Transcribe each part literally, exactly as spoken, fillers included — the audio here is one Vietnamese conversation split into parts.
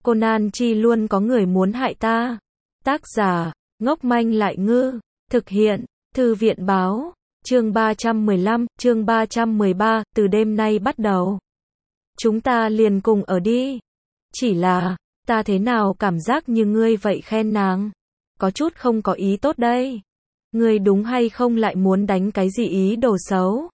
Conan chi luôn có người muốn hại ta. Tác giả, ngốc manh lại ngư. Thực hiện, Thư viện báo. Chương ba trăm mười lăm, chương ba trăm mười ba, từ đêm nay bắt đầu. Chúng ta liền cùng ở đi. Chỉ là, ta thế nào cảm giác như ngươi vậy khen nàng. Có chút không có ý tốt đây. Ngươi đúng hay không lại muốn đánh cái gì ý đồ xấu?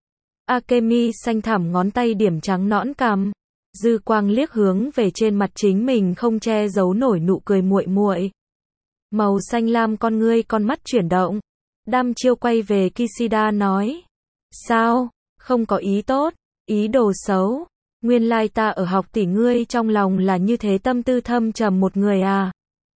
Akemi xanh thẳm ngón tay điểm trắng nõn cằm. Dư quang liếc hướng về trên mặt chính mình không che giấu nổi nụ cười muội muội. Màu xanh lam con ngươi con mắt chuyển động. Đăm chiêu quay về Kishida nói. Sao? Không có ý tốt, ý đồ xấu. Nguyên lai ta ở học tỷ ngươi trong lòng là như thế tâm tư thâm trầm một người à?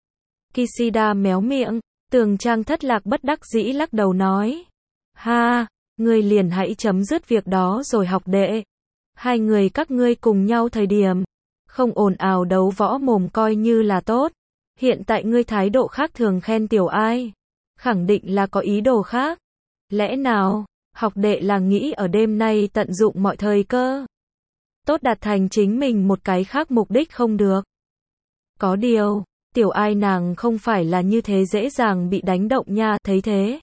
Kishida méo miệng, Tường Trang thất lạc bất đắc dĩ lắc đầu nói. Ha, ngươi liền hãy chấm dứt việc đó rồi học đệ. Hai người các ngươi cùng nhau thời điểm, không ồn ào đấu võ mồm coi như là tốt. Hiện tại ngươi thái độ khác thường khen tiểu ai. Khẳng định là có ý đồ khác. Lẽ nào, học đệ là nghĩ ở đêm nay tận dụng mọi thời cơ. Tốt đạt thành chính mình một cái khác mục đích không được. Có điều, tiểu ai nàng không phải là như thế dễ dàng bị đánh động nha, thấy thế.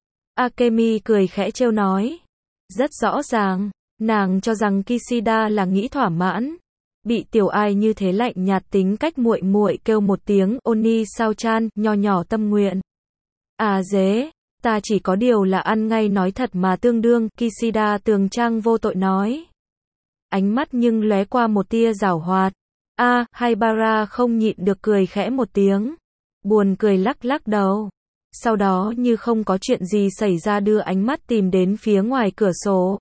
Akemi cười khẽ trêu nói. Rất rõ ràng, nàng cho rằng Kishida là nghĩ thỏa mãn. Bị tiểu ai như thế lạnh nhạt tính cách muội muội kêu một tiếng Oni sao chan, nho nhỏ tâm nguyện. À dế, ta chỉ có điều là ăn ngay nói thật mà tương đương, Kishida Tường Trang vô tội nói. Ánh mắt nhưng lóe qua một tia giảo hoạt. A, à, Haibara không nhịn được cười khẽ một tiếng. Buồn cười lắc lắc đầu. Sau đó như không có chuyện gì xảy ra đưa ánh mắt tìm đến phía ngoài cửa sổ.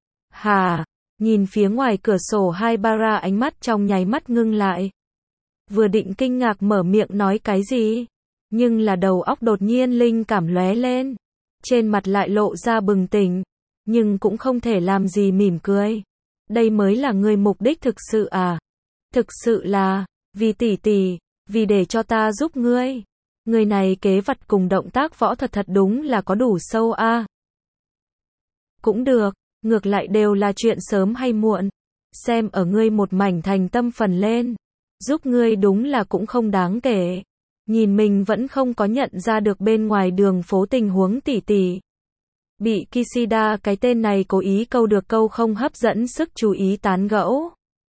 Hà, nhìn phía ngoài cửa sổ Haibara ánh mắt trong nháy mắt ngưng lại. Vừa định kinh ngạc mở miệng nói cái gì, nhưng là đầu óc đột nhiên linh cảm lóe lên. Trên mặt lại lộ ra bừng tỉnh, nhưng cũng không thể làm gì mỉm cười. Đây mới là người mục đích thực sự à? Thực sự là, vì tỷ tỷ, vì để cho ta giúp ngươi. Người này kế vật cùng động tác võ thuật thật đúng là có đủ sâu a. À. Cũng được, ngược lại đều là chuyện sớm hay muộn. Xem ở ngươi một mảnh thành tâm phần lên. Giúp ngươi đúng là cũng không đáng kể. Nhìn mình vẫn không có nhận ra được bên ngoài đường phố tình huống tỷ tỷ. Bị Kishida cái tên này cố ý câu được câu không hấp dẫn sức chú ý tán gẫu.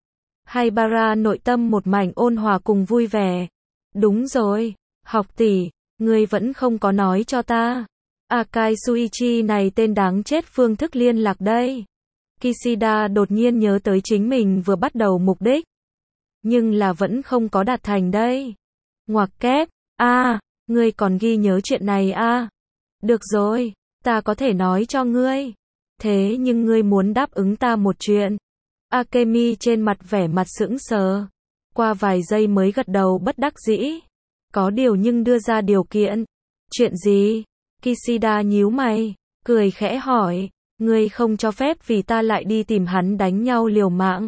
Haibara nội tâm một mảnh ôn hòa cùng vui vẻ. Đúng rồi, học tỷ, ngươi vẫn không có nói cho ta. Akai Suichi này tên đáng chết phương thức liên lạc đây. Kishida đột nhiên nhớ tới chính mình vừa bắt đầu mục đích. Nhưng là vẫn không có đạt thành đây. Ngoặc kép, a, à, ngươi còn ghi nhớ chuyện này a? À? Được rồi, ta có thể nói cho ngươi. Thế nhưng ngươi muốn đáp ứng ta một chuyện. Akemi trên mặt vẻ mặt sững sờ. Qua vài giây mới gật đầu bất đắc dĩ. Có điều nhưng đưa ra điều kiện. Chuyện gì? Kishida nhíu mày, cười khẽ hỏi. Ngươi không cho phép vì ta lại đi tìm hắn đánh nhau liều mạng.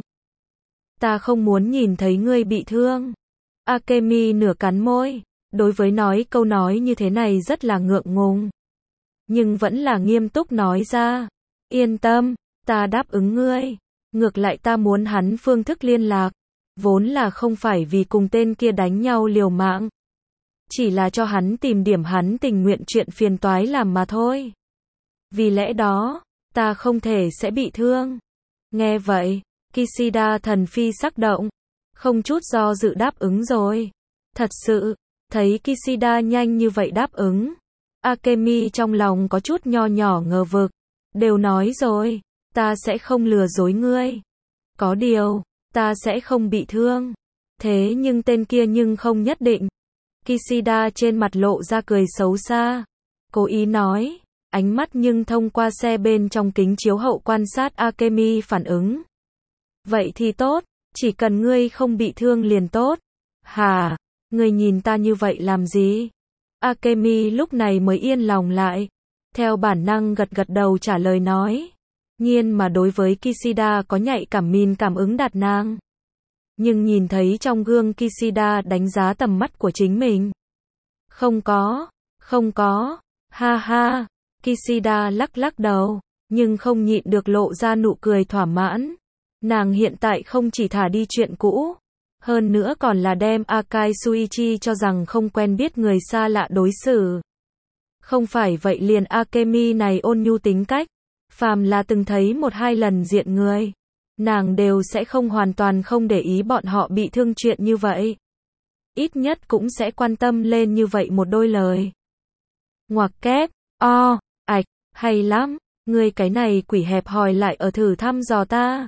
Ta không muốn nhìn thấy ngươi bị thương. Akemi nửa cắn môi. Đối với nói câu nói như thế này rất là ngượng ngùng. Nhưng vẫn là nghiêm túc nói ra. Yên tâm, ta đáp ứng ngươi. Ngược lại ta muốn hắn phương thức liên lạc. Vốn là không phải vì cùng tên kia đánh nhau liều mạng. Chỉ là cho hắn tìm điểm hắn tình nguyện chuyện phiền toái làm mà thôi. Vì lẽ đó, ta không thể sẽ bị thương. Nghe vậy, Kishida thần phi sắc động. Không chút do dự đáp ứng rồi. Thật sự, thấy Kishida nhanh như vậy đáp ứng. Akemi trong lòng có chút nho nhỏ ngờ vực. Đều nói rồi, ta sẽ không lừa dối ngươi. Có điều, ta sẽ không bị thương. Thế nhưng tên kia nhưng không nhất định. Kishida trên mặt lộ ra cười xấu xa. Cố ý nói, ánh mắt nhưng thông qua xe bên trong kính chiếu hậu quan sát Akemi phản ứng. Vậy thì tốt, chỉ cần ngươi không bị thương liền tốt. Hả, ngươi nhìn ta như vậy làm gì? Akemi lúc này mới yên lòng lại. Theo bản năng gật gật đầu trả lời nói. Nhiên mà đối với Kishida có nhạy cảm min cảm ứng đạt nàng. Nhưng nhìn thấy trong gương Kishida đánh giá tầm mắt của chính mình. Không có, không có, ha ha. Kishida lắc lắc đầu, nhưng không nhịn được lộ ra nụ cười thỏa mãn. Nàng hiện tại không chỉ thả đi chuyện cũ, Hơn nữa còn là đem Akai Shuichi cho rằng không quen biết người xa lạ đối xử. Không phải vậy liền Akemi này ôn nhu tính cách, phàm là từng thấy một hai lần diện người, nàng đều sẽ không hoàn toàn không để ý bọn họ bị thương chuyện như vậy. Ít nhất cũng sẽ quan tâm lên như vậy một đôi lời. Ngoặc kép, o, ạch, hay lắm, ngươi cái này quỷ hẹp hòi lại ở thử thăm dò ta.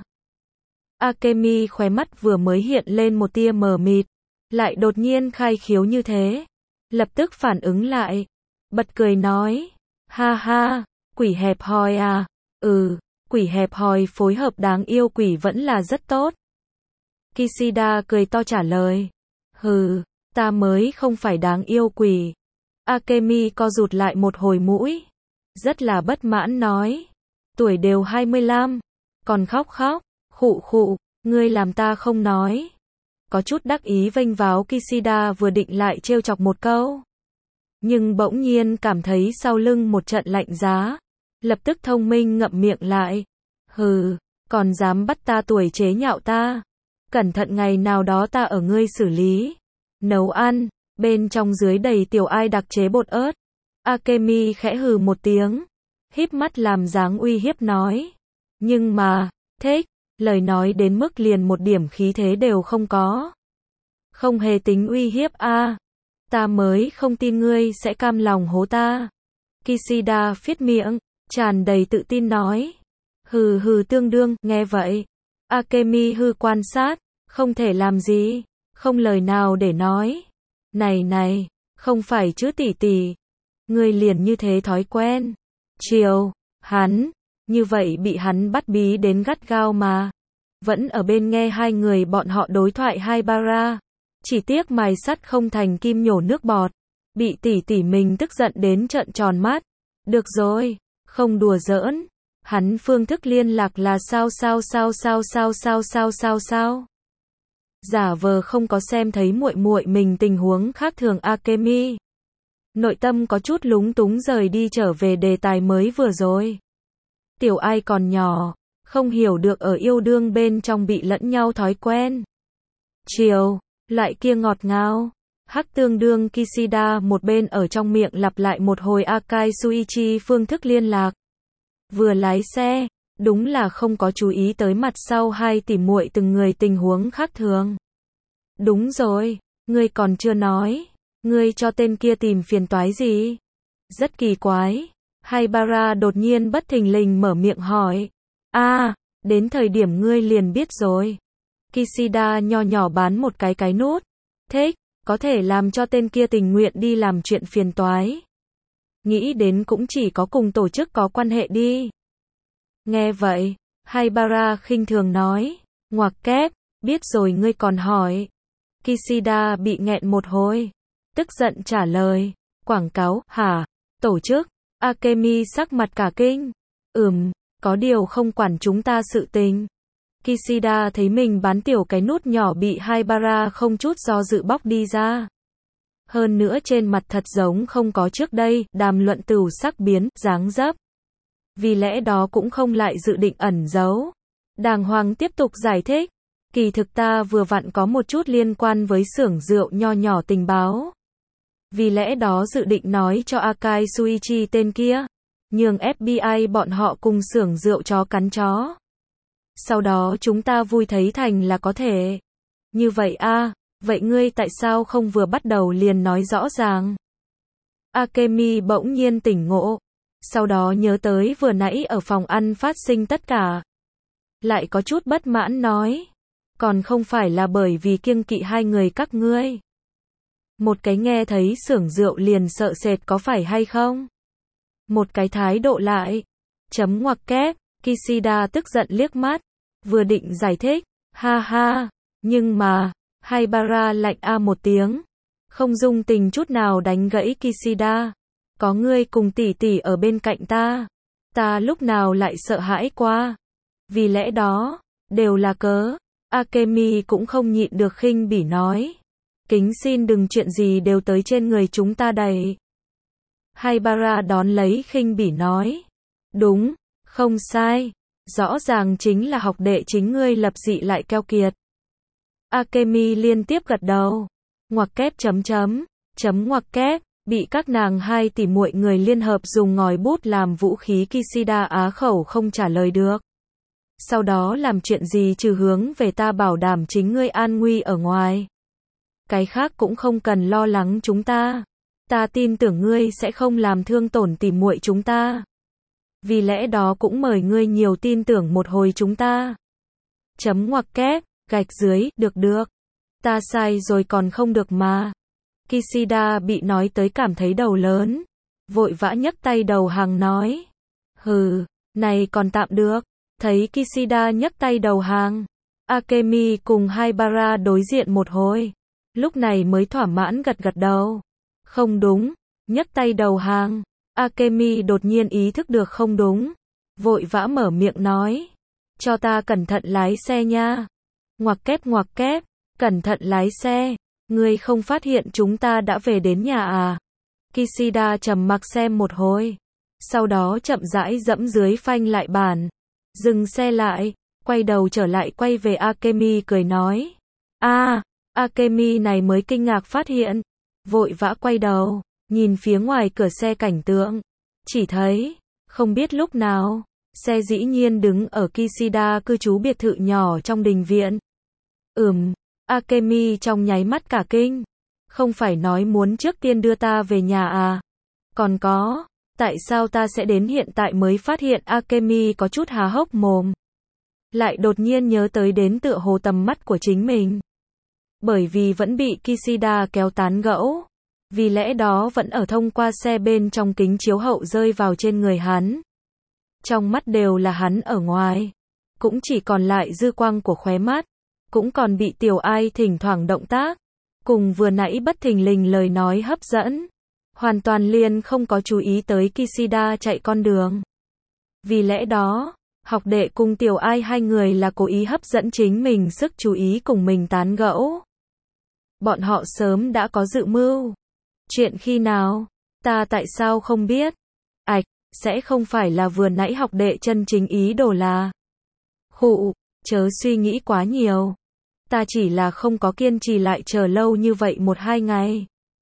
Akemi khóe mắt vừa mới hiện lên một tia mờ mịt, lại đột nhiên khai khiếu như thế. Lập tức phản ứng lại, bật cười nói, ha ha, quỷ hẹp hòi à, ừ, quỷ hẹp hòi phối hợp đáng yêu quỷ vẫn là rất tốt. Kishida cười to trả lời, hừ, ta mới không phải đáng yêu quỷ. Akemi co rụt lại một hồi mũi, rất là bất mãn nói, tuổi đều hai mươi lăm, còn khóc khóc, khụ khụ, ngươi làm ta không nói. Có chút đắc ý vênh váo Kishida vừa định lại trêu chọc một câu, nhưng bỗng nhiên cảm thấy sau lưng một trận lạnh giá, lập tức thông minh ngậm miệng lại, hừ, còn dám bắt ta tuổi chế nhạo ta, cẩn thận ngày nào đó ta ở ngươi xử lý, nấu ăn, bên trong dưới đầy tiểu ai đặc chế bột ớt. Akemi khẽ hừ một tiếng, híp mắt làm dáng uy hiếp nói, nhưng mà, thích, lời nói đến mức liền một điểm khí thế đều không có. Không hề tính uy hiếp a, à, ta mới không tin ngươi sẽ cam lòng hố ta. Kishida phiết miệng, tràn đầy tự tin nói, hừ hừ tương đương, nghe vậy. Akemi hư quan sát, không thể làm gì, không lời nào để nói. Này này, không phải chứ tỷ tỷ, ngươi liền như thế thói quen. Chiều, hắn, như vậy bị hắn bắt bí đến gắt gao mà. Vẫn ở bên nghe hai người bọn họ đối thoại hai bara. Chỉ tiếc mài sắt không thành kim nhổ nước bọt. Bị tỷ tỷ mình tức giận đến trợn tròn mắt. Được rồi, không đùa giỡn. Hắn phương thức liên lạc là sao sao sao sao sao sao sao sao sao. Giả vờ không có xem thấy muội muội mình tình huống khác thường Akemi. Nội tâm có chút lúng túng rời đi trở về đề tài mới vừa rồi. Tiểu ai còn nhỏ, không hiểu được ở yêu đương bên trong bị lẫn nhau thói quen. Chiều, lại kia ngọt ngào. Hắc tương đương Kishida một bên ở trong miệng lặp lại một hồi Akai Shuichi phương thức liên lạc. Vừa lái xe, đúng là không có chú ý tới mặt sau hai tỷ muội từng người tình huống khác thường. Đúng rồi, ngươi còn chưa nói, ngươi cho tên kia tìm phiền toái gì? Rất kỳ quái. Haibara đột nhiên bất thình lình mở miệng hỏi. A, à, đến thời điểm ngươi liền biết rồi. Kishida nho nhỏ bán một cái cái nút. Thích, có thể làm cho tên kia tình nguyện đi làm chuyện phiền toái. Nghĩ đến cũng chỉ có cùng tổ chức có quan hệ đi. Nghe vậy, Haibara khinh thường nói, ngoặc kép, biết rồi ngươi còn hỏi. Kishida bị nghẹn một hồi, tức giận trả lời, quảng cáo, hả, tổ chức. Akemi sắc mặt cả kinh, ừm, có điều không quản chúng ta sự tình. Kishida thấy mình bán tiểu cái nút nhỏ bị Haibara không chút do dự bóc đi ra. Hơn nữa trên mặt thật giống không có trước đây, đàm luận tửu sắc biến, dáng dấp. Vì lẽ đó cũng không lại dự định ẩn giấu. Đàng hoàng tiếp tục giải thích. Kỳ thực ta vừa vặn có một chút liên quan với xưởng rượu nho nhỏ tình báo. Vì lẽ đó dự định nói cho Akai Shuichi tên kia. Nhường ép bê i bọn họ cùng xưởng rượu chó cắn chó. Sau đó chúng ta vui thấy thành là có thể. Như vậy a, à, vậy ngươi tại sao không vừa bắt đầu liền nói rõ ràng? Akemi bỗng nhiên tỉnh ngộ. Sau đó nhớ tới vừa nãy ở phòng ăn phát sinh tất cả. Lại có chút bất mãn nói. Còn không phải là bởi vì kiêng kỵ hai người các ngươi. Một cái nghe thấy xưởng rượu liền sợ sệt có phải hay không? Một cái thái độ lại. Chấm ngoặc kép, Kishida tức giận liếc mắt. Vừa định giải thích. Ha ha, nhưng mà, Haibara lạnh a một tiếng. Không dung tình chút nào đánh gãy Kishida. Có ngươi cùng tỷ tỷ ở bên cạnh ta. Ta lúc nào lại sợ hãi qua. Vì lẽ đó, đều là cớ. Akemi cũng không nhịn được khinh bỉ nói. Kính xin đừng chuyện gì đều tới trên người chúng ta đẩy. Haibara đón lấy khinh bỉ nói. Đúng, không sai. Rõ ràng chính là học đệ chính ngươi lập dị lại keo kiệt. Akemi liên tiếp gật đầu. Ngoặc kép chấm chấm, chấm ngoặc kép, bị các nàng hai tỷ muội người liên hợp dùng ngòi bút làm vũ khí Kishida á khẩu không trả lời được. Sau đó làm chuyện gì trừ hướng về ta bảo đảm chính ngươi an nguy ở ngoài. Cái khác cũng không cần lo lắng chúng ta. Ta tin tưởng ngươi sẽ không làm thương tổn tỷ muội chúng ta. Vì lẽ đó cũng mời ngươi nhiều tin tưởng một hồi chúng ta. Chấm ngoặc kép, gạch dưới, được được. Ta sai rồi còn không được mà. Kishida bị nói tới cảm thấy đầu lớn. Vội vã nhấc tay đầu hàng nói. Hừ, này còn tạm được. Thấy Kishida nhấc tay đầu hàng. Akemi cùng Haibara đối diện một hồi. Lúc này mới thỏa mãn gật gật đầu. Không đúng, nhấc tay đầu hàng. Akemi đột nhiên ý thức được không đúng. Vội vã mở miệng nói. Cho ta cẩn thận lái xe nha. Ngoặc kép ngoặc kép, cẩn thận lái xe. Ngươi không phát hiện chúng ta đã về đến nhà à? Kishida trầm mặc xem một hồi. Sau đó chậm rãi dẫm dưới phanh lại bàn. Dừng xe lại, quay đầu trở lại quay về Akemi cười nói. A, à, Akemi này mới kinh ngạc phát hiện. Vội vã quay đầu, nhìn phía ngoài cửa xe cảnh tượng. Chỉ thấy, không biết lúc nào, xe dĩ nhiên đứng ở Kishida cư trú biệt thự nhỏ trong đình viện. Ừm, Akemi trong nháy mắt cả kinh. Không phải nói muốn trước tiên đưa ta về nhà à? Còn có, tại sao ta sẽ đến hiện tại mới phát hiện? Akemi có chút há hốc mồm. Lại đột nhiên nhớ tới đến tựa hồ tầm mắt của chính mình. Bởi vì vẫn bị Kishida kéo tán gẫu. Vì lẽ đó vẫn ở thông qua xe bên trong kính chiếu hậu rơi vào trên người hắn. Trong mắt đều là hắn ở ngoài. Cũng chỉ còn lại dư quang của khóe mắt. Cũng còn bị Tiểu Ai thỉnh thoảng động tác. Cùng vừa nãy bất thình lình lời nói hấp dẫn. Hoàn toàn liền không có chú ý tới Kishida chạy con đường. Vì lẽ đó, học đệ cùng Tiểu Ai hai người là cố ý hấp dẫn chính mình sức chú ý cùng mình tán gẫu. Bọn họ sớm đã có dự mưu. Chuyện khi nào? Ta tại sao không biết? Ảch, sẽ không phải là vừa nãy học đệ chân chính ý đồ là. Khụ, chớ suy nghĩ quá nhiều. Ta chỉ là không có kiên trì lại chờ lâu như vậy một hai ngày.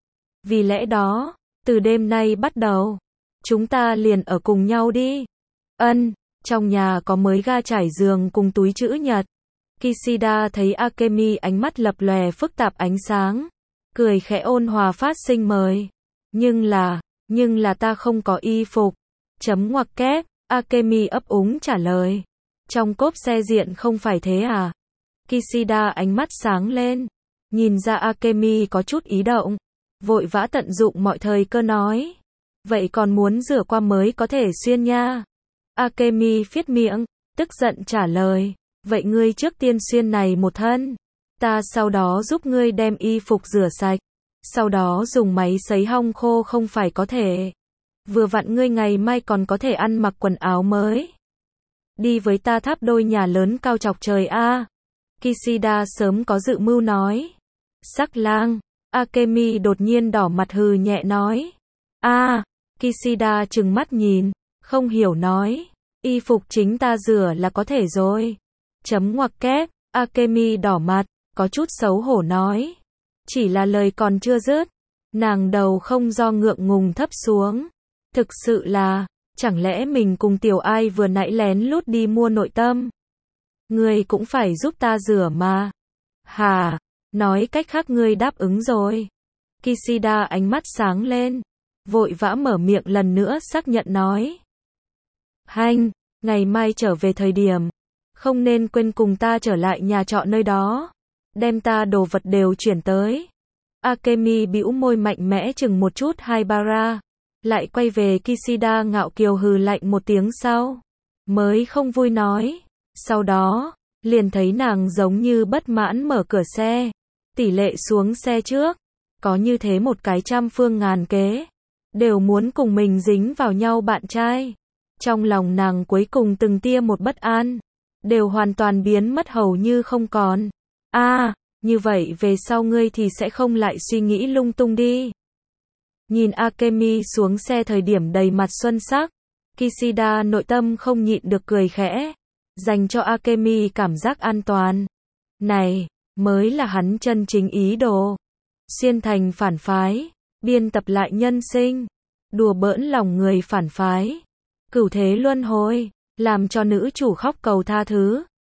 Vì lẽ đó, từ đêm nay bắt đầu, chúng ta liền ở cùng nhau đi. Ân, trong nhà có mới ga trải giường cùng túi chữ nhật. Kishida thấy Akemi ánh mắt lập lòe phức tạp ánh sáng. Cười khẽ ôn hòa phát sinh mời. Nhưng là, nhưng là ta không có y phục. Chấm ngoặc kép, Akemi ấp úng trả lời. Trong cốp xe diện không phải thế à? Kishida ánh mắt sáng lên. Nhìn ra Akemi có chút ý động. Vội vã tận dụng mọi thời cơ nói. Vậy còn muốn rửa qua mới có thể xuyên nha. Akemi phiết miệng, tức giận trả lời. Vậy ngươi trước tiên xuyên này một thân. Ta sau đó giúp ngươi đem y phục rửa sạch. Sau đó dùng máy sấy hong khô không phải có thể. Vừa vặn ngươi ngày mai còn có thể ăn mặc quần áo mới. Đi với ta tháp đôi nhà lớn cao chọc trời a. À. Kishida sớm có dự mưu nói. Sắc lang. Akemi đột nhiên đỏ mặt hừ nhẹ nói. A. À. Kishida trừng mắt nhìn. Không hiểu nói. Y phục chính ta rửa là có thể rồi. Chấm ngoặc kép. Akemi đỏ mặt. Có chút xấu hổ nói. Chỉ là lời còn chưa dứt. Nàng đầu không do ngượng ngùng thấp xuống. Thực sự là, chẳng lẽ mình cùng Tiểu Ai vừa nãy lén lút đi mua nội tâm? Ngươi cũng phải giúp ta rửa mà. Hà, nói cách khác ngươi đáp ứng rồi. Kishida ánh mắt sáng lên. Vội vã mở miệng lần nữa xác nhận nói. Hanh, ngày mai trở về thời điểm. Không nên quên cùng ta trở lại nhà trọ nơi đó. Đem ta đồ vật đều chuyển tới. Akemi bĩu môi mạnh mẽ chừng một chút Haibara. Lại quay về Kishida ngạo kiều hừ lạnh một tiếng sau. Mới không vui nói. Sau đó, liền thấy nàng giống như bất mãn mở cửa xe. Tỷ lệ xuống xe trước. Có như thế một cái trăm phương ngàn kế. Đều muốn cùng mình dính vào nhau bạn trai. Trong lòng nàng cuối cùng từng tia một bất an. Đều hoàn toàn biến mất hầu như không còn. A, à, như vậy về sau ngươi thì sẽ không lại suy nghĩ lung tung đi. Nhìn Akemi xuống xe thời điểm đầy mặt xuân sắc. Kishida nội tâm không nhịn được cười khẽ. Dành cho Akemi cảm giác an toàn. Này, mới là hắn chân chính ý đồ. Xuyên thành phản phái, biên tập lại nhân sinh, đùa bỡn lòng người phản phái. Cửu thế luân hồi, làm cho nữ chủ khóc cầu tha thứ.